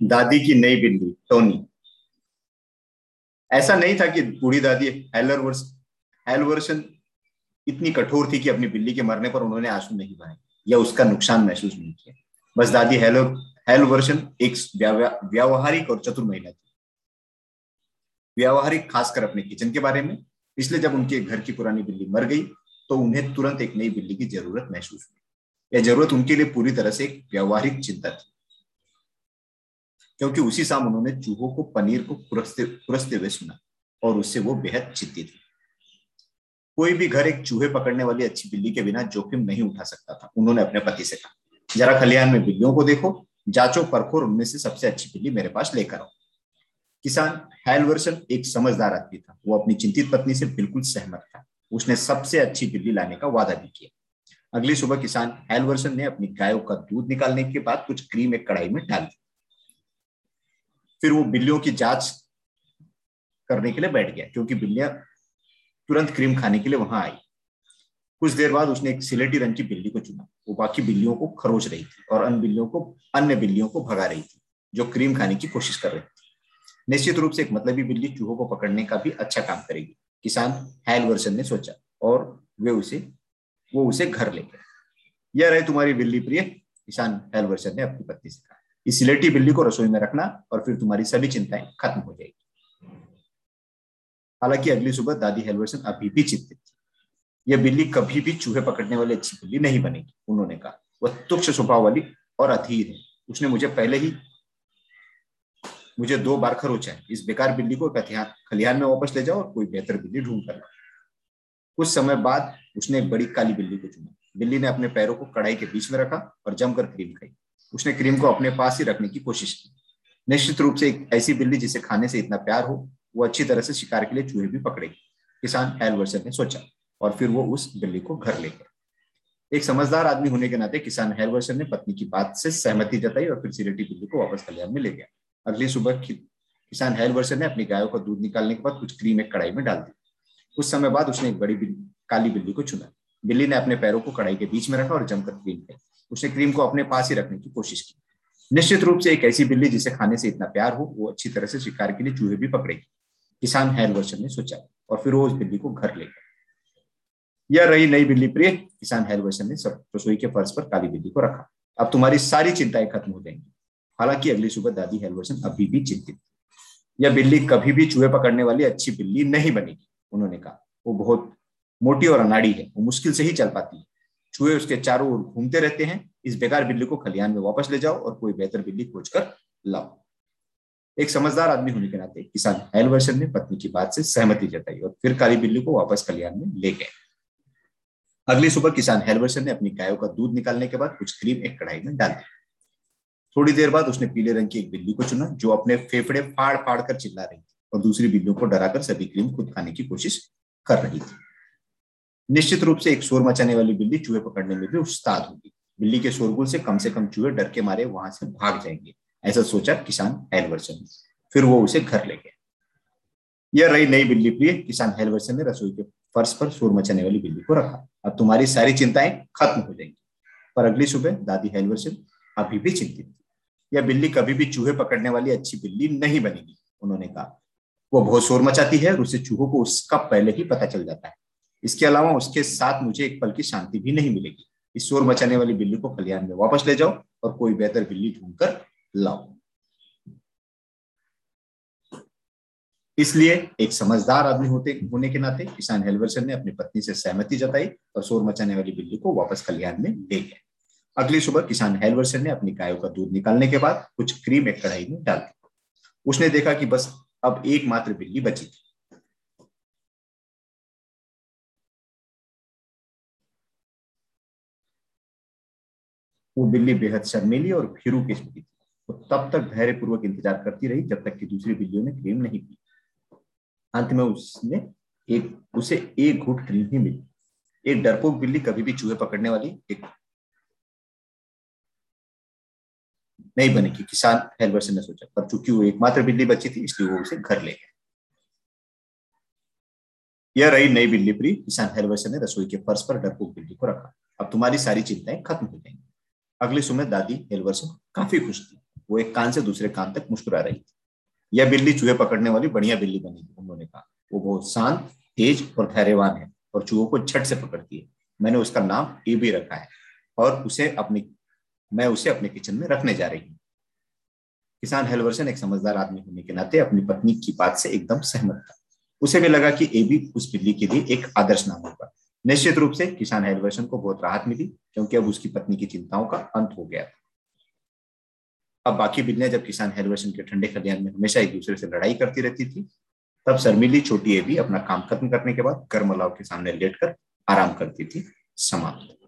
दादी की नई बिल्ली टोनी। ऐसा नहीं था कि बूढ़ी दादी हेल वर्सन इतनी कठोर थी कि अपनी बिल्ली के मरने पर उन्होंने आंसू नहीं बहाए या उसका नुकसान महसूस नहीं किया। बस दादी हेल वर्सन एक व्यावहारिक और चतुर महिला थी। व्यावहारिक खासकर अपने किचन के बारे में। इसलिए जब उनके घर की पुरानी बिल्ली मर गई तो उन्हें तुरंत एक नई बिल्ली की जरूरत महसूस हुई। यह जरूरत उनके लिए पूरी तरह से एक व्यावहारिक चिंता थी, क्योंकि उसी शाम उन्होंने चूहों को पनीर को कुरसते हुए सुना और उससे वो बेहद चिंतित थी। कोई भी घर एक चूहे पकड़ने वाली अच्छी बिल्ली के बिना जोखिम नहीं उठा सकता था। उन्होंने अपने पति से कहा, जरा खलिहान में बिल्लियों को देखो, जांचो परखो और उनमें से सबसे अच्छी बिल्ली मेरे पास लेकर आओ। किसान हेलवर्सन एक समझदार आदमी था। वो अपनी चिंतित पत्नी से बिल्कुल सहमत था। उसने सबसे अच्छी बिल्ली लाने का वादा भी किया। अगली सुबह किसान हेलवर्सन ने अपनी गायों का दूध निकालने के बाद कुछ क्रीम एक कढ़ाई में डाल दी। फिर वो बिल्लियों की जांच करने के लिए बैठ गया, क्योंकि बिल्लियां तुरंत क्रीम खाने के लिए वहां आई। कुछ देर बाद उसने एक सिलेटी रंग की बिल्ली को चुना। वो बाकी बिल्लियों को खरोच रही थी और अन्य बिल्लियों को भगा रही थी जो क्रीम खाने की कोशिश कर रही थी। निश्चित रूप से एक मतलबी बिल्ली चूहों को पकड़ने का भी अच्छा काम करेगी, किसान हेलवर्सन ने सोचा, और वो उसे घर ले गया। यह रही तुम्हारी बिल्ली प्रिय, किसान हेलवर्सन ने अपनी पत्नी से कहा। इस सिलेटी बिल्ली को रसोई में रखना और फिर तुम्हारी सभी चिंताएं खत्म हो जाएगी। हालांकि अगली सुबह दादी हेलवर्सन अभी भी चिंतित थी। यह बिल्ली कभी भी चूहे पकड़ने वाली अच्छी बिल्ली नहीं बनेगी, उन्होंने कहा। वह तुच्छ स्वभाव वाली और अधीर है। उसने मुझे 2 बार खरोचा है। इस बेकार बिल्ली को खलिहान में वापस ले जाओ और कोई बेहतर बिल्ली ढूंढ कर लाओ। कुछ समय बाद उसने एक बड़ी काली बिल्ली को चुना। बिल्ली ने अपने पैरों को कढ़ाई के बीच में रखा और जमकर क्रीम खाई। उसने क्रीम को अपने पास ही रखने की कोशिश की। निश्चित रूप से एक ऐसी बिल्ली जिसे खाने से इतना प्यार हो, वो अच्छी तरह से शिकार के लिए चूहे भी पकड़ेगी, किसान हेलवर्सन ने सोचा। और फिर वो उस बिल्ली को घर ले गया। एक समझदार आदमी होने के नाते किसान हेलवर्सन ने पत्नी की बात से सहमति जताई और फिर सिलेटी बिल्ली को वापस खलिहान में ले गया। अगली सुबह किसान हेलवर्सन ने अपनी गायों का दूध निकालने के बाद कुछ क्रीम एक कढ़ाई में डाल दी। कुछ समय बाद उसने एक बड़ी काली बिल्ली को चुना। बिल्ली ने अपने पैरों को कढ़ाई के बीच में रखा और जमकर क्रीम खाई। उसने क्रीम को अपने पास ही रखने की कोशिश की। निश्चित रूप से एक ऐसी बिल्ली जिसे खाने से इतना प्यार हो, वो अच्छी तरह से शिकार के लिए चूहे भी पकड़ेगी, किसान हेलवर्सन ने सोचा। और फिर वो उस बिल्ली को घर ले गया। यह रही नई बिल्ली प्रिय, किसान हेलवर्सन ने सब रसोई के फर्श पर काली बिल्ली को रखा। अब तुम्हारी सारी चिंताएं खत्म हो जाएंगी। हालांकि अगली सुबह दादी हेलवर्सन अभी भी चिंतित। यह बिल्ली कभी भी चूहे पकड़ने वाली अच्छी बिल्ली नहीं बनेगी, उन्होंने कहा। वो बहुत मोटी और अनाड़ी है। वो मुश्किल से ही चल पाती है। चूहे उसके चारों ओर घूमते रहते हैं। इस बेकार बिल्ली को खलिहान में वापस ले जाओ और कोई बेहतर बिल्ली खोजकर लाओ। एक समझदार आदमी होने के नाते किसान हेलवर्सन ने पत्नी की बात से सहमति जताई और फिर काली बिल्ली को वापस खलिहान में ले गए। अगली सुबह किसान हेलवर्सन ने अपनी गायों का दूध निकालने के बाद कुछ क्रीम एक कढ़ाई में डाल दी। थोड़ी देर बाद उसने पीले रंग की एक बिल्ली को चुना जो अपने फेफड़े फाड़ फाड़ कर चिल्ला रही थी और दूसरी बिल्लियों को डराकर सभी क्रीम खुद खाने की कोशिश कर रही थी। निश्चित रूप से एक शोर मचाने वाली बिल्ली चूहे पकड़ने में भी उस्ताद होगी। बिल्ली के शोरगुल से कम चूहे डर के मारे वहां से भाग जाएंगे, ऐसा सोचा किसान हेलवर्सन ने। फिर वो उसे घर ले गया। यह रही नई बिल्ली प्रिय, किसान हेलवर्सन ने रसोई के फर्श पर शोर मचाने वाली बिल्ली को रखा। अब तुम्हारी सारी चिंताएं खत्म हो जाएंगी। पर अगली सुबह दादी हेलवर्सन अभी भी चिंतित थी। यह बिल्ली कभी भी चूहे पकड़ने वाली अच्छी बिल्ली नहीं बनेगी, उन्होंने कहा। वो बहुत शोर मचाती है और उसे चूहों को उसका पहले ही पता चल जाता है। इसके अलावा उसके साथ मुझे एक पल की शांति भी नहीं मिलेगी। इस शोर मचाने वाली बिल्ली को खलिहान में वापस ले जाओ और कोई बेहतर बिल्ली ढूंढकर लाओ। इसलिए एक समझदार आदमी होने के नाते किसान हेलवर्सन ने अपनी पत्नी से सहमति जताई और शोर मचाने वाली बिल्ली को वापस खलिहान में ले गए। अगली सुबह किसान हेलवर्सन ने अपनी गायों का दूध निकालने के बाद कुछ क्रीम एक कढ़ाई में डाल दी। उसने देखा कि बस अब एकमात्र बिल्ली बची थी। वो बिल्ली बेहद शर्मीली और भीरू किस्म की थी। वो तब तक धैर्यपूर्वक इंतजार करती रही जब तक कि दूसरी बिल्लियों ने क्रीम नहीं पी। अंत में उसे एक घूंट क्रीम ही मिली। एक डरपोक बिल्ली कभी भी चूहे पकड़ने वाली एक नहीं बनेगी, किसान हेलवर्सन ने सोचा। पर चूंकि वो एकमात्र बिल्ली बची थी, इसलिए वो उसे घर ले गए। यह रही नई बिल्ली प्रिय, किसान हेलवर्सन ने रसोई के फर्श पर डरपोक बिल्ली को रखा। अब तुम्हारी सारी चिंताएं खत्म हो जाएंगी। अगली सुबह दादी हेलवर्सन काफी खुश थी। वो एक कान से दूसरे कान तक मुस्कुरा रही थी। यह बिल्ली चूहे पकड़ने वाली बढ़िया बिल्ली बनेगी, उन्होंने कहा। वो बहुत शांत, तेज और धैर्यवान है और चूहों को झट से पकड़ती है। मैंने उसका नाम एबी रखा है और मैं उसे अपने किचन में रखने जा रही हूँ। किसान हेलवर्सन एक समझदार आदमी होने के नाते अपनी पत्नी की बात से एकदम सहमत था। उसे भी लगा कि एबी उस बिल्ली के लिए एक आदर्श नाम होगा। निश्चित रूप से किसान हेलवर्सन को बहुत राहत मिली, क्योंकि अब उसकी पत्नी की चिंताओं का अंत हो गया था। अब बाकी बिल्लियां जब किसान हेलवर्सन के ठंडे खलिहान में हमेशा एक दूसरे से लड़ाई करती रहती थी, तब शर्मीली छोटी एबी अपना काम खत्म करने के बाद गर्म अलाव के सामने लेटकर आराम करती थी। समाप्त।